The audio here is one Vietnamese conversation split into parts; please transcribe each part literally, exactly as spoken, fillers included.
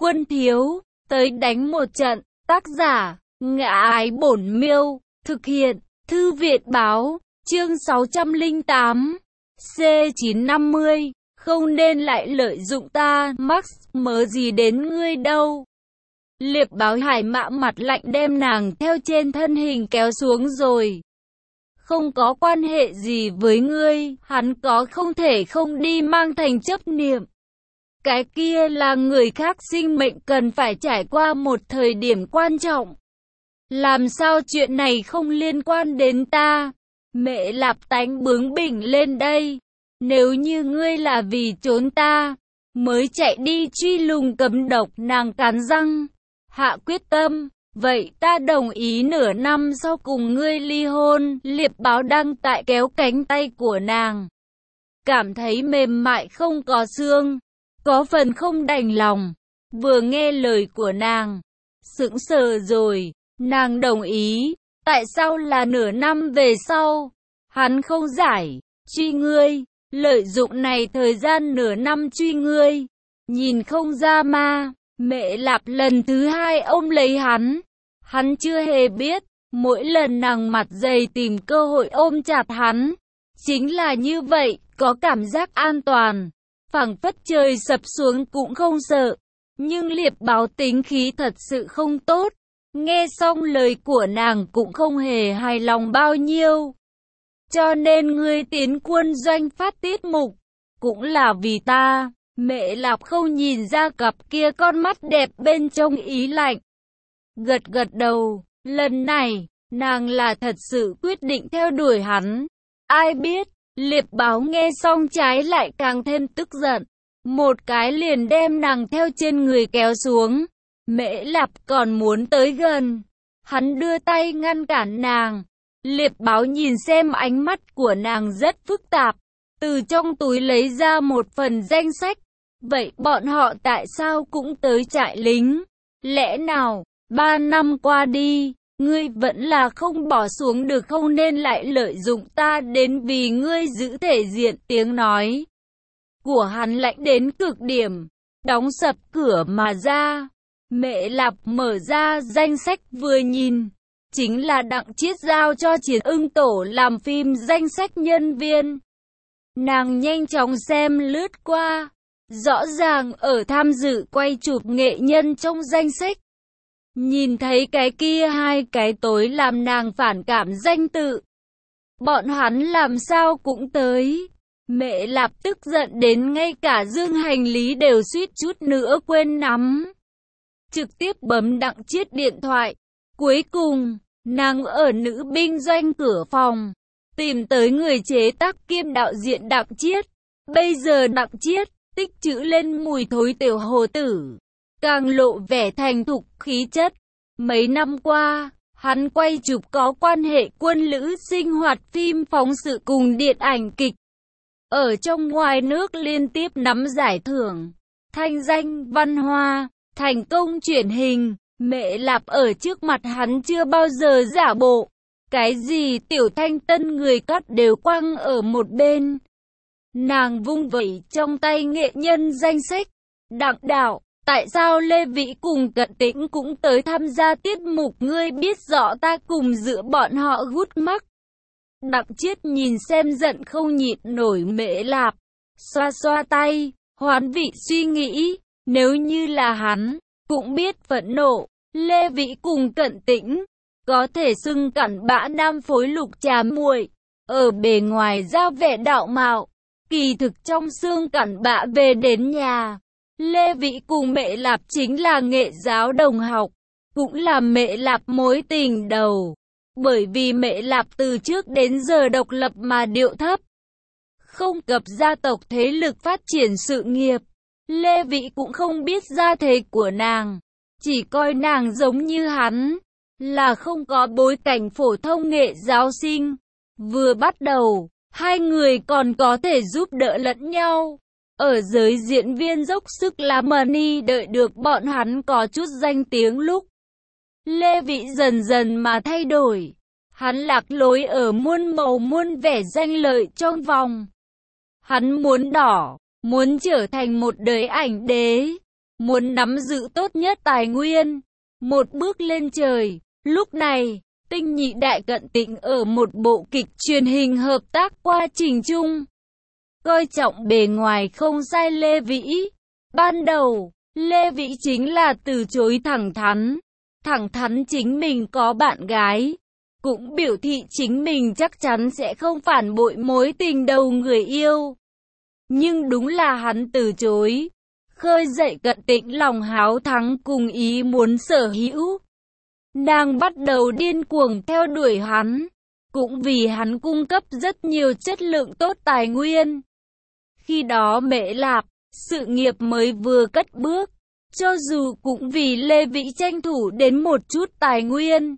Quân thiếu, tới đánh một trận. Tác giả, Ngã Ái Bổn Miêu. Thực hiện, Thư viện báo. Chương sáu trăm lẻ tám. C chín năm mươi. Không nên lại lợi dụng ta, Max, mớ gì đến ngươi đâu. Liệp Báo Hải Mã mặt lạnh đem nàng theo trên thân hình kéo xuống rồi. Không có quan hệ gì với ngươi, hắn có không thể không đi mang thành chấp niệm. Cái kia là người khác sinh mệnh cần phải trải qua một thời điểm quan trọng. Làm sao chuyện này không liên quan đến ta? Mẹ Lạp tánh bướng bỉnh lên đây. Nếu như ngươi là vì trốn ta, mới chạy đi truy lùng cấm độc, nàng cắn răng, hạ quyết tâm. Vậy ta đồng ý nửa năm sau cùng ngươi ly hôn. Liệp Báo đang tại kéo cánh tay của nàng, cảm thấy mềm mại không có xương, có phần không đành lòng. Vừa nghe lời của nàng, sững sờ rồi. Nàng đồng ý. Tại sao là nửa năm về sau? Hắn không giải, truy ngươi, lợi dụng này thời gian nửa năm truy ngươi. Nhìn không ra ma. Mẹ Lạp lần thứ hai ôm lấy hắn. Hắn chưa hề biết, mỗi lần nàng mặt dày tìm cơ hội ôm chặt hắn, chính là như vậy, có cảm giác an toàn, phảng phất trời sập xuống cũng không sợ. Nhưng Liệp Báo tính khí thật sự không tốt, nghe xong lời của nàng cũng không hề hài lòng bao nhiêu. Cho nên ngươi tiến quân doanh phát tiết mục, cũng là vì ta. Mẹ Lạp không nhìn ra cặp kia con mắt đẹp bên trong ý lạnh, gật gật đầu. Lần này, nàng là thật sự quyết định theo đuổi hắn. Ai biết, Liệp Báo nghe xong trái lại càng thêm tức giận. Một cái liền đem nàng theo trên người kéo xuống. Mễ Lạp còn muốn tới gần, hắn đưa tay ngăn cản nàng. Liệp Báo nhìn xem ánh mắt của nàng rất phức tạp, từ trong túi lấy ra một phần danh sách. Vậy bọn họ tại sao cũng tới trại lính? Lẽ nào, ba năm qua đi, ngươi vẫn là không bỏ xuống được, không nên lại lợi dụng ta đến vì ngươi giữ thể diện. Tiếng nói của hắn lạnh đến cực điểm, đóng sập cửa mà ra. Mẹ Lạp mở ra danh sách vừa nhìn, chính là Đặng Chiết giao cho Chiến Ưng Tổ làm phim danh sách nhân viên. Nàng nhanh chóng xem lướt qua, rõ ràng ở tham dự quay chụp nghệ nhân trong danh sách. Nhìn thấy cái kia hai cái tối làm nàng phản cảm danh tự. Bọn hắn làm sao cũng tới. Mẹ Lạp tức giận đến ngay cả dương hành lý đều suýt chút nữa quên nắm. Trực tiếp bấm Đặng Chiết điện thoại. Cuối cùng, nàng ở nữ binh doanh cửa phòng, tìm tới người chế tác kiêm đạo diễn Đặng Chiết. Bây giờ Đặng Chiết tích trữ lên mùi thối tiểu hồ tử, càng lộ vẻ thành thục khí chất. Mấy năm qua, hắn quay chụp có quan hệ quân lữ sinh hoạt, phim phóng sự cùng điện ảnh kịch. Ở trong ngoài nước liên tiếp nắm giải thưởng, thanh danh văn hoa, thành công truyền hình. Mẹ Lạp ở trước mặt hắn chưa bao giờ giả bộ. Cái gì tiểu thanh tân người cắt đều quăng ở một bên. Nàng vung vẩy trong tay nghệ nhân danh sách. Đặng đạo, tại sao Lê Vĩ cùng Cận Tĩnh cũng tới tham gia tiết mục? Ngươi biết rõ ta cùng giữa bọn họ gút mắc. Đặng Chiết nhìn xem giận không nhịn nổi Mễ Lạp, xoa xoa tay, hoán vị suy nghĩ. Nếu như là hắn, cũng biết phẫn nộ. Lê Vĩ cùng Cận Tĩnh có thể xưng cặn bã nam phối lục trà muội, ở bề ngoài ra vẻ đạo mạo, kỳ thực trong xương cặn bã. Về đến nhà, Lê Vĩ cùng Mễ Lạp chính là nghệ giáo đồng học, cũng là Mễ Lạp mối tình đầu. Bởi vì Mễ Lạp từ trước đến giờ độc lập mà điệu thấp, không cập gia tộc thế lực phát triển sự nghiệp. Lê Vĩ cũng không biết gia thế của nàng, chỉ coi nàng giống như hắn, là không có bối cảnh phổ thông nghệ giáo sinh. Vừa bắt đầu, hai người còn có thể giúp đỡ lẫn nhau. Ở giới diễn viên dốc sức làm money, đợi được bọn hắn có chút danh tiếng lúc, Lê Vĩ dần dần mà thay đổi. Hắn lạc lối ở muôn màu muôn vẻ danh lợi trong vòng. Hắn muốn đỏ, muốn trở thành một đời ảnh đế, muốn nắm giữ tốt nhất tài nguyên, một bước lên trời. Lúc này, Tinh Nhị Đại Cận Tịnh ở một bộ kịch truyền hình hợp tác qua trình chung. Coi trọng bề ngoài không sai Lê Vĩ. Ban đầu, Lê Vĩ chính là từ chối thẳng thắn. Thẳng thắn chính mình có bạn gái. Cũng biểu thị chính mình chắc chắn sẽ không phản bội mối tình đầu người yêu. Nhưng đúng là hắn từ chối. Khơi dậy Cận Tịnh lòng háo thắng cùng ý muốn sở hữu. Nàng bắt đầu điên cuồng theo đuổi hắn. Cũng vì hắn cung cấp rất nhiều chất lượng tốt tài nguyên. Khi đó Mễ Lạp, sự nghiệp mới vừa cất bước. Cho dù cũng vì Lê Vĩ tranh thủ đến một chút tài nguyên.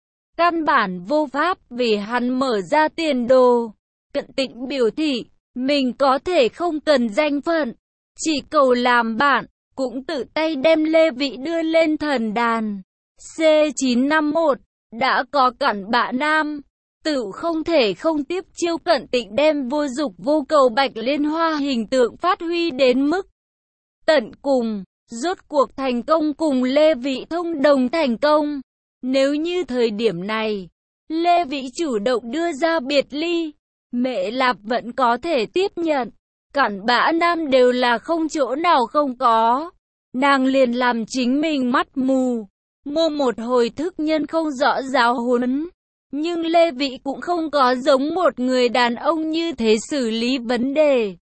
Căn bản vô pháp vì hắn mở ra tiền đồ. Cận Tịnh biểu thị, mình có thể không cần danh phận, chỉ cầu làm bạn, cũng tự tay đem Lê Vĩ đưa lên thần đàn. C chín năm mốt, đã có Cặn Bã Nam, tự không thể không tiếp chiêu. Cận Tịnh đem vô dục vô cầu Bạch Liên Hoa hình tượng phát huy đến mức tận cùng, rốt cuộc thành công cùng Lê Vĩ thông đồng thành công. Nếu như thời điểm này, Lê Vĩ chủ động đưa ra biệt ly, Mễ Lạp vẫn có thể tiếp nhận. Cặn Bã Nam đều là không chỗ nào không có. Nàng liền làm chính mình mắt mù, mua một hồi thức nhân không rõ giáo huấn. Nhưng Lê Vĩ cũng không có giống một người đàn ông như thế xử lý vấn đề,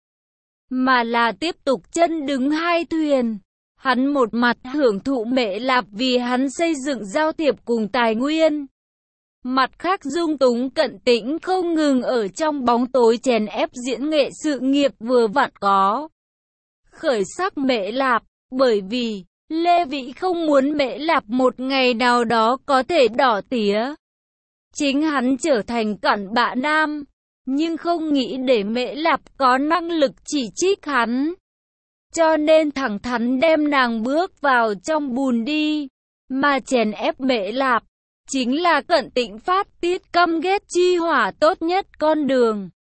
mà là tiếp tục chân đứng hai thuyền. Hắn một mặt hưởng thụ Mễ Lạp vì hắn xây dựng giao thiệp cùng tài nguyên. Mặt khác dung túng Cận Tĩnh không ngừng ở trong bóng tối chèn ép diễn nghệ sự nghiệp vừa vặn có. Khởi sắc Mễ Lạp, bởi vì Lê Vĩ không muốn Mễ Lạp một ngày nào đó có thể đỏ tía. Chính hắn trở thành Cặn Bã Nam, nhưng không nghĩ để Mễ Lạp có năng lực chỉ trích hắn. Cho nên thẳng thắn đem nàng bước vào trong bùn đi, mà chèn ép Mễ Lạp, chính là Cận Tịnh phát tiết căm ghét chi hỏa tốt nhất con đường.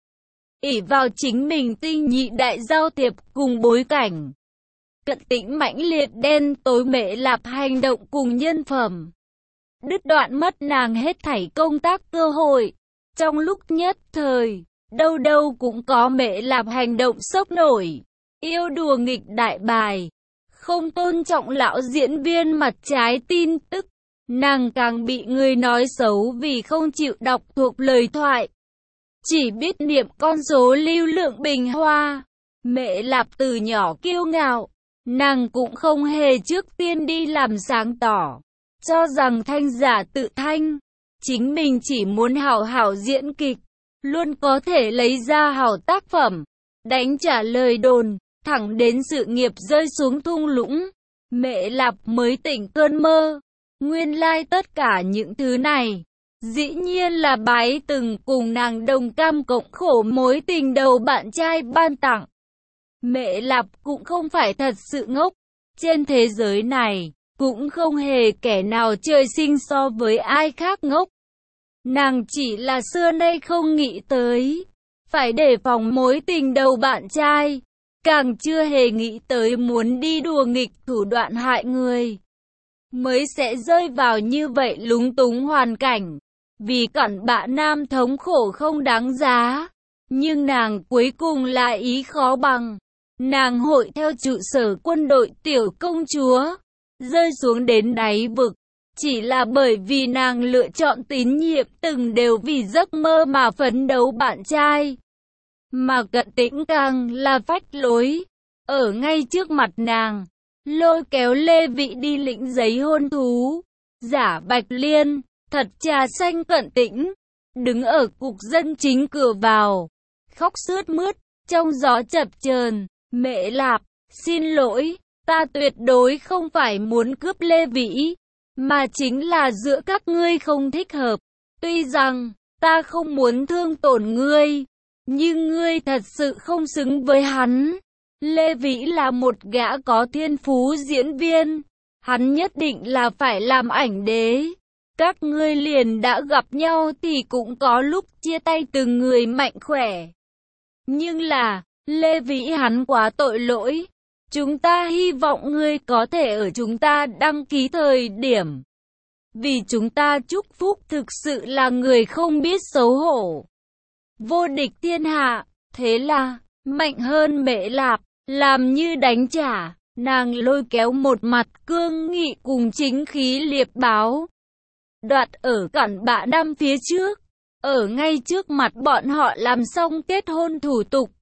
Ỷ vào chính mình Tinh Nhị Đại giao thiệp cùng bối cảnh, Cận Tịnh mãnh liệt đen tối Mễ Lạp hành động cùng nhân phẩm, đứt đoạn mất nàng hết thảy công tác cơ hội. Trong lúc nhất thời, đâu đâu cũng có Mễ Lạp hành động sốc nổi, yêu đùa nghịch đại bài, không tôn trọng lão diễn viên mặt trái tin tức. Nàng càng bị người nói xấu vì không chịu đọc thuộc lời thoại, chỉ biết niệm con số lưu lượng bình hoa. Mễ Lạp từ nhỏ kiêu ngạo, nàng cũng không hề trước tiên đi làm sáng tỏ, cho rằng thanh giả tự thanh, chính mình chỉ muốn hảo hảo diễn kịch, luôn có thể lấy ra hảo tác phẩm, đánh trả lời đồn, thẳng đến sự nghiệp rơi xuống thung lũng, Mễ Lạp mới tỉnh cơn mơ. Nguyên lai like tất cả những thứ này, dĩ nhiên là bái từng cùng nàng đồng cam cộng khổ mối tình đầu bạn trai ban tặng. Mễ Lạp cũng không phải thật sự ngốc, trên thế giới này, cũng không hề kẻ nào trời sinh so với ai khác ngốc. Nàng chỉ là xưa nay không nghĩ tới, phải đề phòng mối tình đầu bạn trai, càng chưa hề nghĩ tới muốn đi đùa nghịch thủ đoạn hại người, mới sẽ rơi vào như vậy lúng túng hoàn cảnh. Vì Cặn Bã Nam thống khổ không đáng giá, nhưng nàng cuối cùng lại ý khó bằng. Nàng hội theo trụ sở quân đội tiểu công chúa, rơi xuống đến đáy vực, chỉ là bởi vì nàng lựa chọn tín nhiệm từng đều vì giấc mơ mà phấn đấu bạn trai. Mà Cận Tĩnh càng là phách lối, ở ngay trước mặt nàng, lôi kéo Lê Vĩ đi lĩnh giấy hôn thú, giả Bạch Liên, thật trà xanh. Cận Tĩnh đứng ở cục dân chính cửa vào, khóc sướt mướt, trong gió chập chờn. Mễ Lạp, xin lỗi, ta tuyệt đối không phải muốn cướp Lê Vĩ, mà chính là giữa các ngươi không thích hợp. Tuy rằng, ta không muốn thương tổn ngươi, nhưng ngươi thật sự không xứng với hắn. Lê Vĩ là một gã có thiên phú diễn viên, hắn nhất định là phải làm ảnh đế. Các ngươi liền đã gặp nhau thì cũng có lúc chia tay từng người mạnh khỏe. Nhưng là, Lê Vĩ hắn quá tội lỗi, Chúng ta hy vọng ngươi có thể ở chúng ta đăng ký thời điểm. Vì chúng ta chúc phúc thực sự là người không biết xấu hổ. Vô địch thiên hạ, thế là, mạnh hơn Mễ Lạp, làm như đánh trả, nàng lôi kéo một mặt cương nghị cùng chính khí liệp báo. Đoạt ở cản bạ năm phía trước, ở ngay trước mặt bọn họ làm xong kết hôn thủ tục.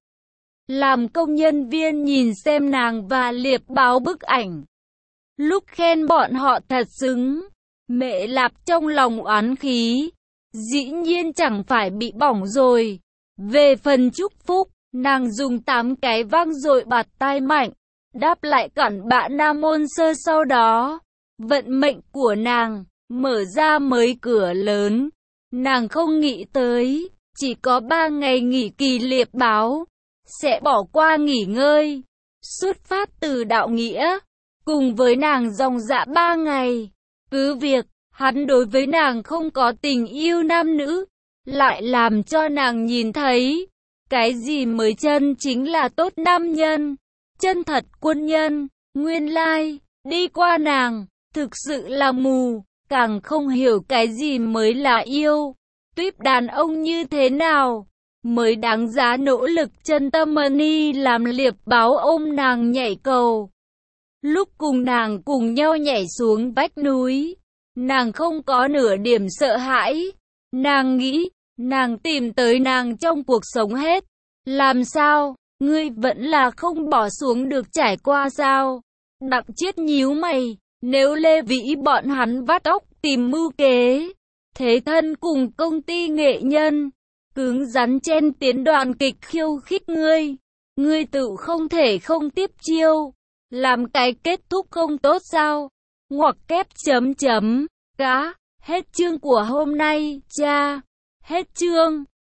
Làm công nhân viên nhìn xem nàng và liệp báo bức ảnh. Lúc khen bọn họ thật xứng, Mễ Lạp trong lòng oán khí, dĩ nhiên chẳng phải bị bỏng rồi. Về phần chúc phúc, nàng dùng tám cái vang dội bạt tai mạnh, đáp lại cản bạ Nam Môn Sơ sau đó. Vận mệnh của nàng, mở ra mới cửa lớn. Nàng không nghĩ tới, chỉ có ba ngày nghỉ kỳ liệp báo, sẽ bỏ qua nghỉ ngơi, xuất phát từ đạo nghĩa, cùng với nàng dòng dã ba ngày. Cứ việc, hắn đối với nàng không có tình yêu nam nữ, lại làm cho nàng nhìn thấy, cái gì mới chân chính là tốt nam nhân, chân thật quân nhân. Nguyên lai, đi qua nàng, thực sự là mù, càng không hiểu cái gì mới là yêu. Tuyếp đàn ông như thế nào mới đáng giá nỗ lực chân tâm money làm liệp báo ôm nàng nhảy cầu. Lúc cùng nàng cùng nhau nhảy xuống vách núi, nàng không có nửa điểm sợ hãi. Nàng nghĩ, nàng tìm tới nàng trong cuộc sống hết. Làm sao, ngươi vẫn là không bỏ xuống được trải qua sao? Đặng Chiết nhíu mày, nếu Lê Vĩ bọn hắn vắt óc tìm mưu kế, thế thân cùng công ty nghệ nhân, cứng rắn chen tiến đoàn kịch khiêu khích ngươi, ngươi tự không thể không tiếp chiêu, làm cái kết thúc không tốt sao? Ngoặc kép chấm chấm, cá, hết chương của hôm nay, cha, hết chương.